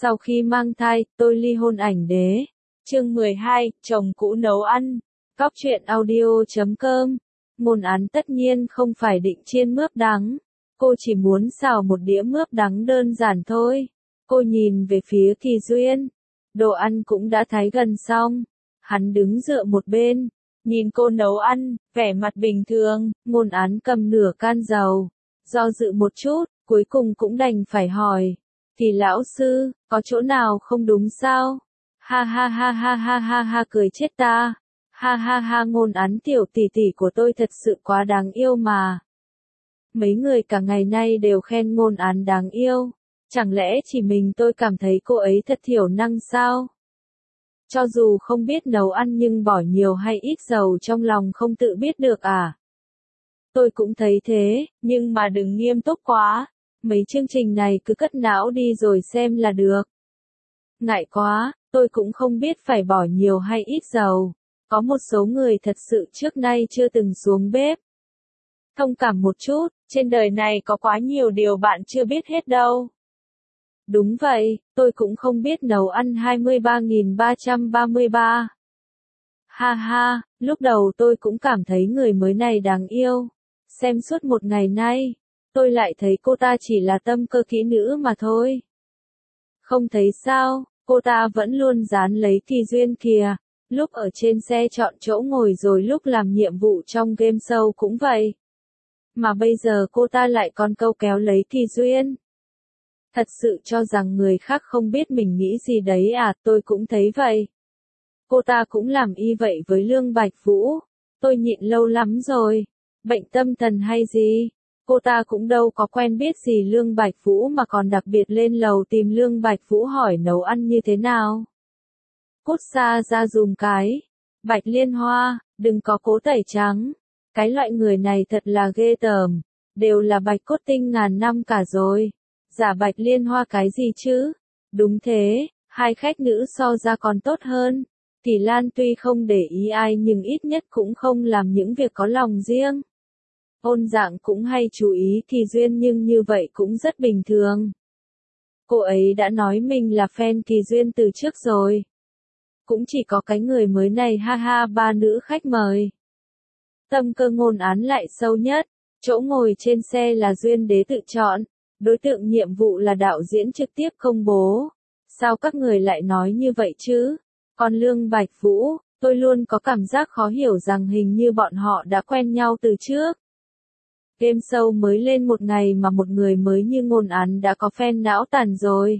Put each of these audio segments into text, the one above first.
Sau khi mang thai, tôi ly hôn ảnh đế. Chương 12, chồng cũ nấu ăn. Cóc truyện audio.com. Ngôn án tất nhiên không phải định chiên mướp đắng. Cô chỉ muốn xào một đĩa mướp đắng đơn giản thôi. Cô nhìn về phía Kỳ Duyên. Đồ ăn cũng đã thái gần xong. Hắn đứng dựa một bên. Nhìn cô nấu ăn, vẻ mặt bình thường. Ngôn án cầm nửa can dầu. Do dự một chút, cuối cùng cũng đành phải hỏi. Thì lão sư, có chỗ nào không đúng sao? Ha ha ha ha ha ha ha, cười chết ta. Ha ha ha, Ngôn án tiểu tỷ tỷ của tôi thật sự quá đáng yêu mà. Mấy người cả ngày nay đều khen Ngôn án đáng yêu. Chẳng lẽ chỉ mình tôi cảm thấy cô ấy thật thiểu năng sao? Cho dù không biết nấu ăn nhưng bỏ nhiều hay ít dầu trong lòng không tự biết được à? Tôi cũng thấy thế, nhưng mà đừng nghiêm túc quá. Mấy chương trình này cứ cất não đi rồi xem là được. Ngại quá, tôi cũng không biết phải bỏ nhiều hay ít dầu. Có một số người thật sự trước nay chưa từng xuống bếp. Thông cảm một chút, trên đời này có quá nhiều điều bạn chưa biết hết đâu. Đúng vậy, tôi cũng không biết nấu ăn 23.333. Ha ha, lúc đầu tôi cũng cảm thấy người mới này đáng yêu. Xem suốt một ngày nay, tôi lại thấy cô ta chỉ là tâm cơ kỹ nữ mà thôi. Không thấy sao, cô ta vẫn luôn dán lấy Kỳ Duyên kìa. Lúc ở trên xe chọn chỗ ngồi rồi lúc làm nhiệm vụ trong game show cũng vậy. Mà bây giờ cô ta lại còn câu kéo lấy Kỳ Duyên. Thật sự cho rằng người khác không biết mình nghĩ gì đấy à, tôi cũng thấy vậy. Cô ta cũng làm y vậy với Lương Bạch Vũ. Tôi nhịn lâu lắm rồi. Bệnh tâm thần hay gì? Cô ta cũng đâu có quen biết gì Lương Bạch Vũ mà còn đặc biệt lên lầu tìm Lương Bạch Vũ hỏi nấu ăn như thế nào. Cút xa ra dùm cái. Bạch Liên Hoa, đừng có cố tẩy trắng. Cái loại người này thật là ghê tởm. Đều là bạch cốt tinh ngàn năm cả rồi. Giả Bạch Liên Hoa cái gì chứ? Đúng thế, hai khách nữ so ra còn tốt hơn. Tỷ Lan tuy không để ý ai nhưng ít nhất cũng không làm những việc có lòng riêng. Ôn Dạng cũng hay chú ý Kỳ Duyên nhưng như vậy cũng rất bình thường. Cô ấy đã nói mình là fan Kỳ Duyên từ trước rồi. Cũng chỉ có cái người mới này, ha ha, ba nữ khách mời. Tâm cơ Ngôn án lại sâu nhất. Chỗ ngồi trên xe là Duyên đế tự chọn. Đối tượng nhiệm vụ là đạo diễn trực tiếp công bố. Sao các người lại nói như vậy chứ? Còn Lương Bạch Vũ, tôi luôn có cảm giác khó hiểu rằng hình như bọn họ đã quen nhau từ trước. Game show mới lên một ngày mà một người mới như Ngôn án đã có fan não tàn rồi.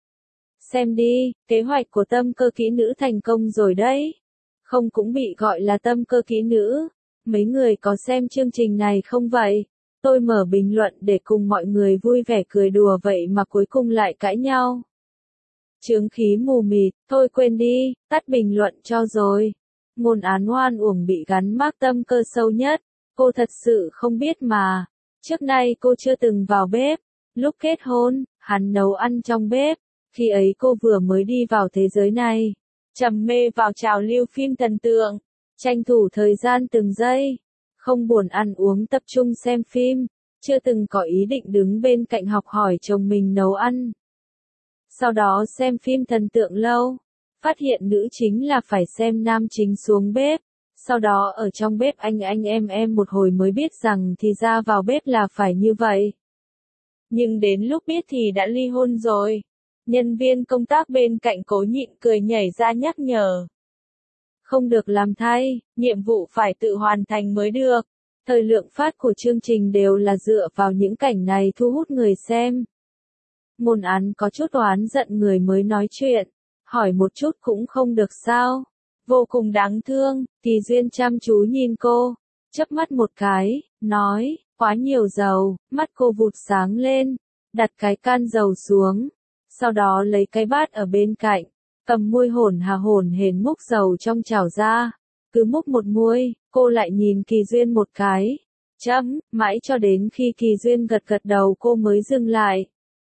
Xem đi, kế hoạch của tâm cơ kỹ nữ thành công rồi đấy. Không cũng bị gọi là tâm cơ kỹ nữ. Mấy người có xem chương trình này không vậy? Tôi mở bình luận để cùng mọi người vui vẻ cười đùa vậy mà cuối cùng lại cãi nhau. Chướng khí mù mịt, thôi quên đi, tắt bình luận cho rồi. Ngôn án oan uổng bị gắn mác tâm cơ sâu nhất. Cô thật sự không biết mà. Trước nay cô chưa từng vào bếp. Lúc kết hôn, hắn nấu ăn trong bếp. Khi ấy cô vừa mới đi vào thế giới này. Trầm mê vào trào lưu phim thần tượng. Tranh thủ thời gian từng giây. Không buồn ăn uống tập trung xem phim. Chưa từng có ý định đứng bên cạnh học hỏi chồng mình nấu ăn. Sau đó xem phim thần tượng lâu. Phát hiện nữ chính là phải xem nam chính xuống bếp. Sau đó ở trong bếp anh em một hồi mới biết rằng thì ra vào bếp là phải như vậy. Nhưng đến lúc biết thì đã ly hôn rồi. Nhân viên công tác bên cạnh cố nhịn cười nhảy ra nhắc nhở. Không được làm thay, nhiệm vụ phải tự hoàn thành mới được. Thời lượng phát của chương trình đều là dựa vào những cảnh này thu hút người xem. Ngôn án có chút oán giận người mới nói chuyện. Hỏi một chút cũng không được sao. Vô cùng đáng thương, Kỳ Duyên chăm chú nhìn cô. Chớp mắt một cái, nói, quá nhiều dầu, mắt cô vụt sáng lên. Đặt cái can dầu xuống. Sau đó lấy cái bát ở bên cạnh. Cầm muôi hổn hển múc dầu trong chảo ra. Cứ múc một muôi, cô lại nhìn Kỳ Duyên một cái. Mãi cho đến khi Kỳ Duyên gật gật đầu cô mới dừng lại.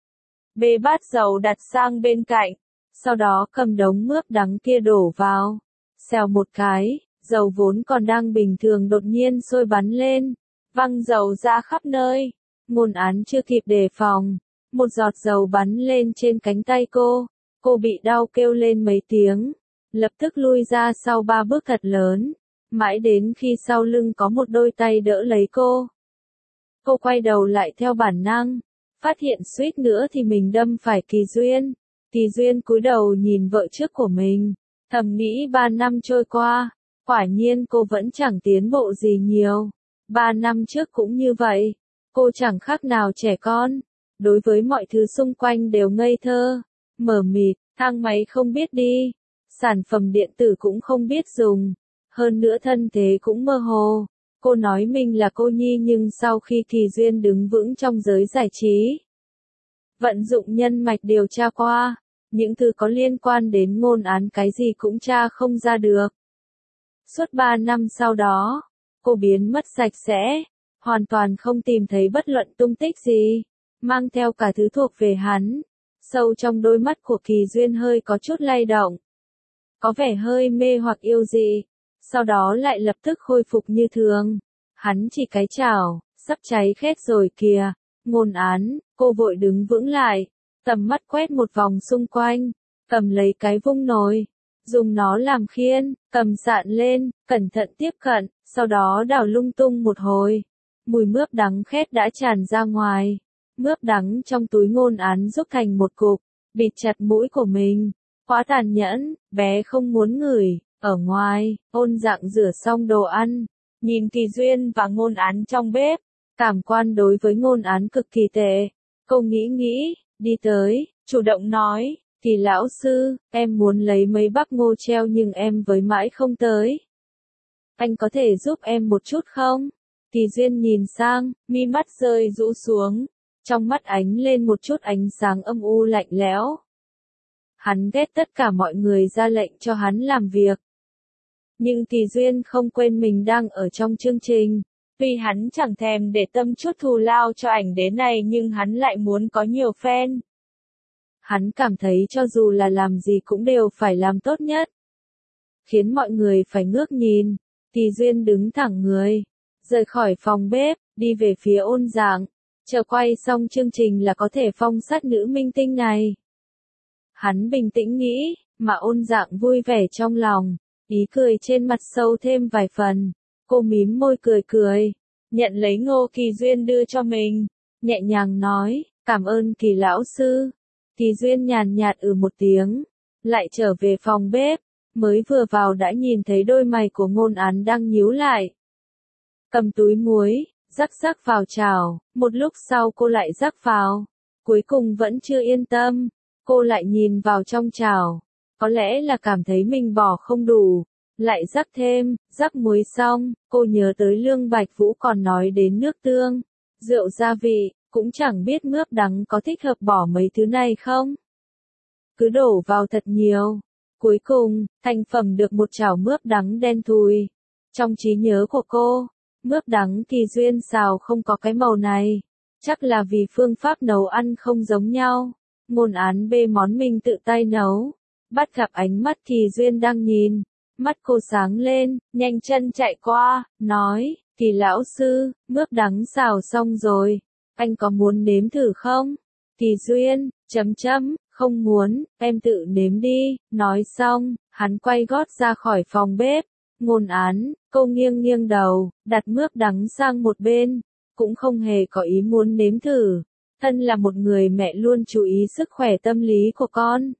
Bê bát dầu đặt sang bên cạnh. Sau đó cầm đống mướp đắng kia đổ vào. Xèo một cái, dầu vốn còn đang bình thường đột nhiên sôi bắn lên. Văng dầu ra khắp nơi. Ngôn án chưa kịp đề phòng. Một giọt dầu bắn lên trên cánh tay cô. Cô bị đau kêu lên mấy tiếng, lập tức lui ra sau 3 bước thật lớn, mãi đến khi sau lưng có một đôi tay đỡ lấy cô. Cô quay đầu lại theo bản năng, phát hiện suýt nữa thì mình đâm phải Kỳ Duyên. Kỳ Duyên cúi đầu nhìn vợ trước của mình, thầm nghĩ 3 năm trôi qua, quả nhiên cô vẫn chẳng tiến bộ gì nhiều. 3 năm trước cũng như vậy, cô chẳng khác nào trẻ con, đối với mọi thứ xung quanh đều ngây thơ, mờ mịt, thang máy không biết đi, sản phẩm điện tử cũng không biết dùng, hơn nữa thân thế cũng mơ hồ. Cô nói mình là cô nhi nhưng sau khi Kỳ Duyên đứng vững trong giới giải trí, vận dụng nhân mạch điều tra qua, những thứ có liên quan đến ngôn án cái gì cũng tra không ra được. Suốt 3 năm sau đó, cô biến mất sạch sẽ, hoàn toàn không tìm thấy bất luận tung tích gì, mang theo cả thứ thuộc về hắn. Sâu trong đôi mắt của Kỳ Duyên hơi có chút lay động, có vẻ hơi mê hoặc yêu dị, sau đó lại lập tức khôi phục như thường. Hắn chỉ cái chảo, sắp cháy khét rồi kìa. Ngôn án, cô vội đứng vững lại, tầm mắt quét một vòng xung quanh, cầm lấy cái vung nồi, dùng nó làm khiên, cầm sạn lên, cẩn thận tiếp cận, sau đó đảo lung tung một hồi. Mùi mướp đắng khét đã tràn ra ngoài. Mướp đắng trong túi ngôn án xúc thành một cục, bịt chặt mũi của mình. Quá tàn nhẫn, bé không muốn ngửi. Ở ngoài, Ôn Dạng rửa xong đồ ăn, nhìn Kỳ Duyên và ngôn án trong bếp. Cảm quan đối với ngôn án cực kỳ tệ. Cô nghĩ, đi tới, chủ động nói, Kỳ lão sư, em muốn lấy mấy bắp ngô treo nhưng em với mãi không tới. Anh có thể giúp em một chút không? Kỳ Duyên nhìn sang, mi mắt rơi rũ xuống, trong mắt ánh lên một chút ánh sáng âm u lạnh lẽo. Hắn ghét tất cả mọi người ra lệnh cho hắn làm việc. Nhưng Kỳ Duyên không quên mình đang ở trong chương trình. Tuy hắn chẳng thèm để tâm chút thù lao cho ảnh đế này nhưng hắn lại muốn có nhiều fan. Hắn cảm thấy cho dù là làm gì cũng đều phải làm tốt nhất. Khiến mọi người phải ngước nhìn. Kỳ Duyên đứng thẳng người, rời khỏi phòng bếp, đi về phía Ôn Dạng. Chờ quay xong chương trình là có thể phong sát nữ minh tinh này. Hắn bình tĩnh nghĩ, mà Ôn Dạng vui vẻ trong lòng, ý cười trên mặt sâu thêm vài phần. Cô mím môi cười, nhận lấy ngô Kỳ Duyên đưa cho mình, nhẹ nhàng nói, cảm ơn Kỳ lão sư. Kỳ Duyên nhàn nhạt một tiếng, lại trở về phòng bếp, mới vừa vào đã nhìn thấy đôi mày của ngôn án đang nhíu lại. Cầm túi muối, rắc vào chảo, một lúc sau cô lại rắc vào, cuối cùng vẫn chưa yên tâm, cô lại nhìn vào trong chảo, có lẽ là cảm thấy mình bỏ không đủ. Lại rắc thêm, rắc muối xong, cô nhớ tới Lương Bạch Vũ còn nói đến nước tương, rượu gia vị, cũng chẳng biết mướp đắng có thích hợp bỏ mấy thứ này không. Cứ đổ vào thật nhiều. Cuối cùng, thành phẩm được một chảo mướp đắng đen thùi. Trong trí nhớ của cô, mướp đắng Kỳ Duyên xào không có cái màu này. Chắc là vì phương pháp nấu ăn không giống nhau. Ngôn án bê món mình tự tay nấu. Bắt gặp ánh mắt Kỳ Duyên đang nhìn. Mắt cô sáng lên, nhanh chân chạy qua, nói, Kỳ lão sư, mướp đắng xào xong rồi, anh có muốn nếm thử không? Kỳ Duyên, không muốn, em tự nếm đi, nói xong, hắn quay gót ra khỏi phòng bếp. Ngôn án, cô nghiêng đầu, đặt mướp đắng sang một bên, cũng không hề có ý muốn nếm thử. Thân là một người mẹ luôn chú ý sức khỏe tâm lý của con.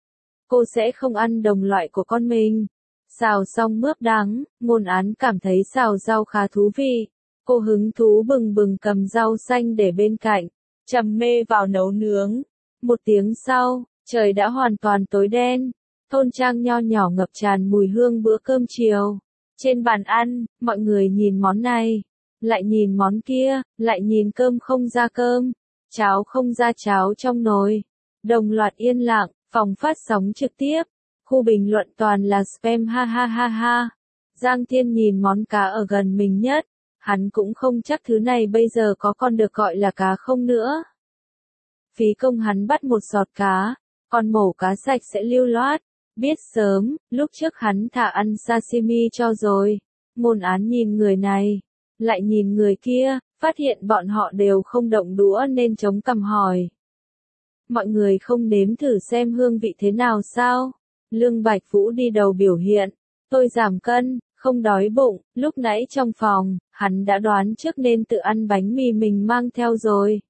Cô sẽ không ăn đồng loại của con mình. Xào xong mướp đắng, ngôn án cảm thấy xào rau khá thú vị. Cô hứng thú bừng cầm rau xanh để bên cạnh, trầm mê vào nấu nướng. 1 tiếng sau, trời đã hoàn toàn tối đen. Thôn trang nho nhỏ ngập tràn mùi hương bữa cơm chiều. Trên bàn ăn, mọi người nhìn món này, lại nhìn món kia, lại nhìn cơm không ra cơm, cháo không ra cháo trong nồi. Đồng loạt yên lặng, phòng phát sóng trực tiếp. Khu bình luận toàn là spam ha ha ha ha. Giang Thiên nhìn món cá ở gần mình nhất. Hắn cũng không chắc thứ này bây giờ có còn được gọi là cá không nữa. Phí công hắn bắt một giọt cá, còn mổ cá sạch sẽ lưu loát. Biết sớm, lúc trước hắn thả ăn sashimi cho rồi. Ngôn án nhìn người này, lại nhìn người kia, phát hiện bọn họ đều không động đũa nên chống cằm hỏi. Mọi người không nếm thử xem hương vị thế nào sao? Lương Bạch Vũ đi đầu biểu hiện. Tôi giảm cân, không đói bụng, lúc nãy trong phòng, hắn đã đoán trước nên tự ăn bánh mì mình mang theo rồi.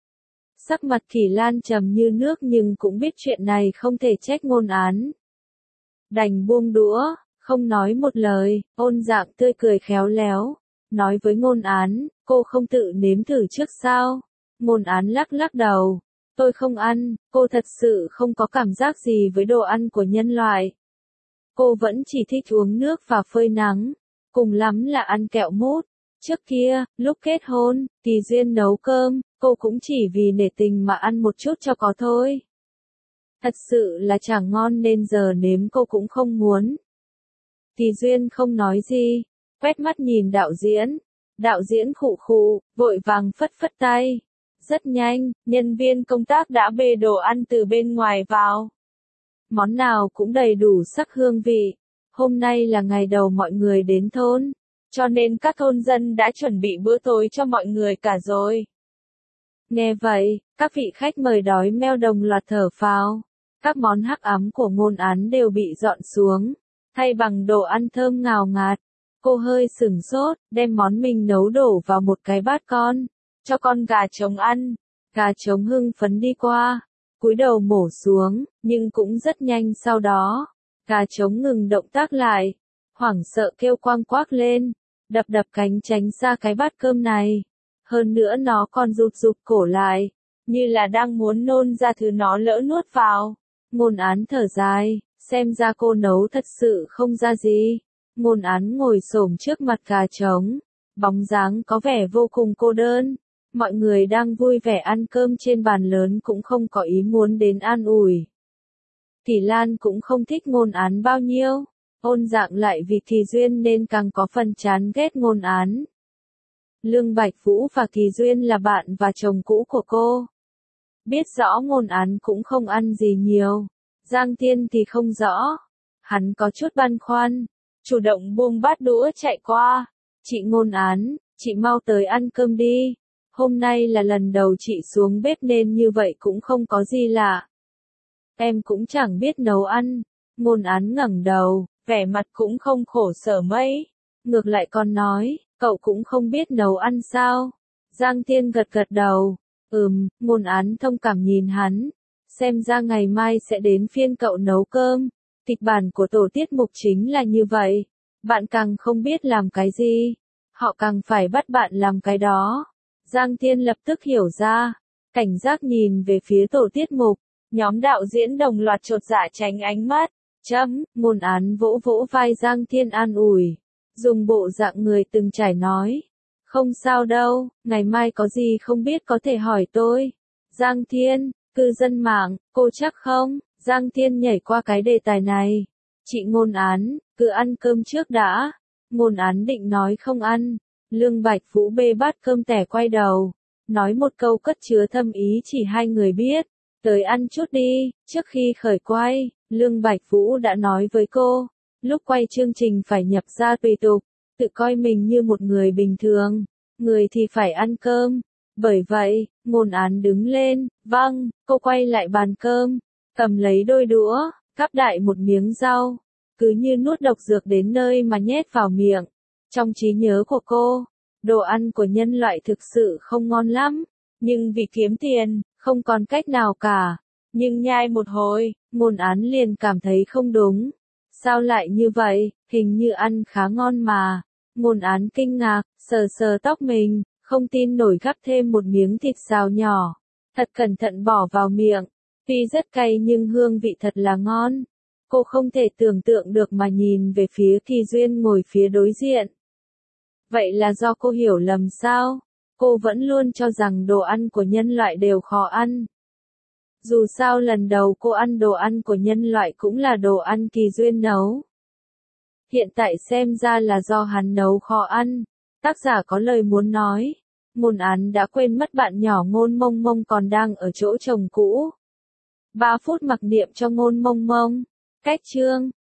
Sắc mặt Kỳ Lan trầm như nước nhưng cũng biết chuyện này không thể trách Ngôn Án. Đành buông đũa, không nói một lời, Ôn Dạng tươi cười khéo léo, nói với Ngôn Án, cô không tự nếm thử trước sao? Ngôn Án lắc lắc đầu, tôi không ăn, cô thật sự không có cảm giác gì với đồ ăn của nhân loại. Cô vẫn chỉ thích uống nước và phơi nắng, cùng lắm là ăn kẹo mút. Trước kia, lúc kết hôn, Kỳ Duyên nấu cơm, cô cũng chỉ vì nể tình mà ăn một chút cho có thôi. Thật sự là chẳng ngon nên giờ nếm cô cũng không muốn. Kỳ Duyên không nói gì, quét mắt nhìn đạo diễn. Đạo diễn khụ khụ, vội vàng phất phất tay. Rất nhanh, nhân viên công tác đã bê đồ ăn từ bên ngoài vào. Món nào cũng đầy đủ sắc hương vị. Hôm nay là ngày đầu mọi người đến thôn, cho nên các thôn dân đã chuẩn bị bữa tối cho mọi người cả rồi. Nghe vậy, các vị khách mời đói meo đồng loạt thở phào. Các món hắc ám của Ngôn Án đều bị dọn xuống, thay bằng đồ ăn thơm ngào ngạt. Cô hơi sửng sốt, đem món mình nấu đổ vào một cái bát con, cho con gà trống ăn. Gà trống hưng phấn đi qua, cúi đầu mổ xuống, nhưng cũng rất nhanh sau đó, gà trống ngừng động tác lại, hoảng sợ kêu quang quác lên, đập đập cánh tránh ra cái bát cơm này. Hơn nữa nó còn rụt rụt cổ lại, như là đang muốn nôn ra thứ nó lỡ nuốt vào. Ngôn Án thở dài, xem ra cô nấu thật sự không ra gì. Ngôn Án ngồi xổm trước mặt gà trống, bóng dáng có vẻ vô cùng cô đơn. Mọi người đang vui vẻ ăn cơm trên bàn lớn cũng không có ý muốn đến an ủi. Kỳ Lan cũng không thích Ngôn Án bao nhiêu, Ôn Dạng lại vì Kỳ Duyên nên càng có phần chán ghét Ngôn Án. Lương Bạch Vũ và Kỳ Duyên là bạn và chồng cũ của cô. Biết rõ Ngôn Án cũng không ăn gì nhiều, Giang Thiên thì không rõ. Hắn có chút băn khoăn, chủ động buông bát đũa chạy qua. Chị Ngôn Án, chị mau tới ăn cơm đi. Hôm nay là lần đầu chị xuống bếp nên như vậy cũng không có gì lạ. Em cũng chẳng biết nấu ăn. Ngôn Án ngẩng đầu, vẻ mặt cũng không khổ sở mấy. Ngược lại còn nói, cậu cũng không biết nấu ăn sao? Giang Thiên gật gật đầu. Ngôn Án thông cảm nhìn hắn. Xem ra ngày mai sẽ đến phiên cậu nấu cơm. Kịch bản của tổ tiết mục chính là như vậy. Bạn càng không biết làm cái gì, họ càng phải bắt bạn làm cái đó. Giang Thiên lập tức hiểu ra, cảnh giác nhìn về phía tổ tiết mục. Nhóm đạo diễn đồng loạt chột dạ tránh ánh mắt. Ngôn Án vỗ vỗ vai Giang Thiên an ủi, dùng bộ dạng người từng trải nói. Không sao đâu, ngày mai có gì không biết có thể hỏi tôi. Giang Thiên, cư dân mạng, cô chắc không? Giang Thiên nhảy qua cái đề tài này. Chị Ngôn Án, cứ ăn cơm trước đã. Ngôn Án định nói không ăn. Lương Bạch Vũ bê bát cơm tẻ quay đầu, nói một câu cất chứa thâm ý chỉ hai người biết. Tới ăn chút đi. Trước khi khởi quay, Lương Bạch Vũ đã nói với cô, lúc quay chương trình phải nhập gia tùy tục, tự coi mình như một người bình thường, người thì phải ăn cơm. Bởi vậy, Ngôn Án đứng lên, vâng, cô quay lại bàn cơm, cầm lấy đôi đũa, gắp đại một miếng rau, cứ như nuốt độc dược đến nơi mà nhét vào miệng. Trong trí nhớ của cô, đồ ăn của nhân loại thực sự không ngon lắm, nhưng vì kiếm tiền, không còn cách nào cả. Nhưng nhai một hồi, Ngôn Án liền cảm thấy không đúng. Sao lại như vậy, hình như ăn khá ngon mà. Ngôn Án kinh ngạc, sờ sờ tóc mình, không tin nổi gắp thêm một miếng thịt xào nhỏ. Thật cẩn thận bỏ vào miệng. Tuy rất cay nhưng hương vị thật là ngon. Cô không thể tưởng tượng được mà nhìn về phía Kỳ Duyên ngồi phía đối diện. Vậy là do cô hiểu lầm sao? Cô vẫn luôn cho rằng đồ ăn của nhân loại đều khó ăn. Dù sao lần đầu cô ăn đồ ăn của nhân loại cũng là đồ ăn Kỳ Duyên nấu. Hiện tại xem ra là do hắn nấu khó ăn. Tác giả có lời muốn nói. Ngôn Án đã quên mất bạn nhỏ Ngôn Mông Mông còn đang ở chỗ chồng cũ. 3 phút mặc niệm cho Ngôn Mông Mông. Cách chương